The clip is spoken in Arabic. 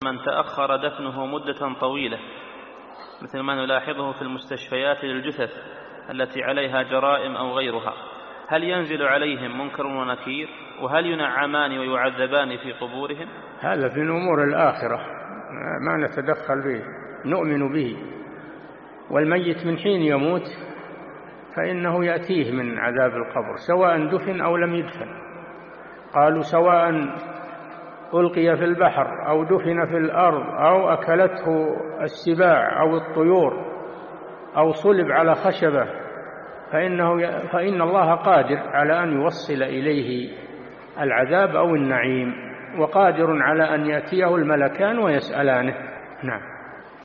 من تأخر دفنه مدة طويلة، مثل ما نلاحظه في المستشفيات للجثث التي عليها جرائم أو غيرها، هل ينزل عليهم منكر ونكير؟ وهل ينعمان ويعذبان في قبورهم؟ هذا في أمور الآخرة ما نتدخل به، نؤمن به. والميت من حين يموت فإنه يأتيه من عذاب القبر سواء دفن أو لم يدفن. قالوا سواء ألقي في البحر أو دفن في الأرض أو أكلته السباع أو الطيور أو صلب على خشبة فإن الله قادر على أن يوصل إليه العذاب أو النعيم، وقادر على أن يأتيه الملكان ويسألانه. نعم.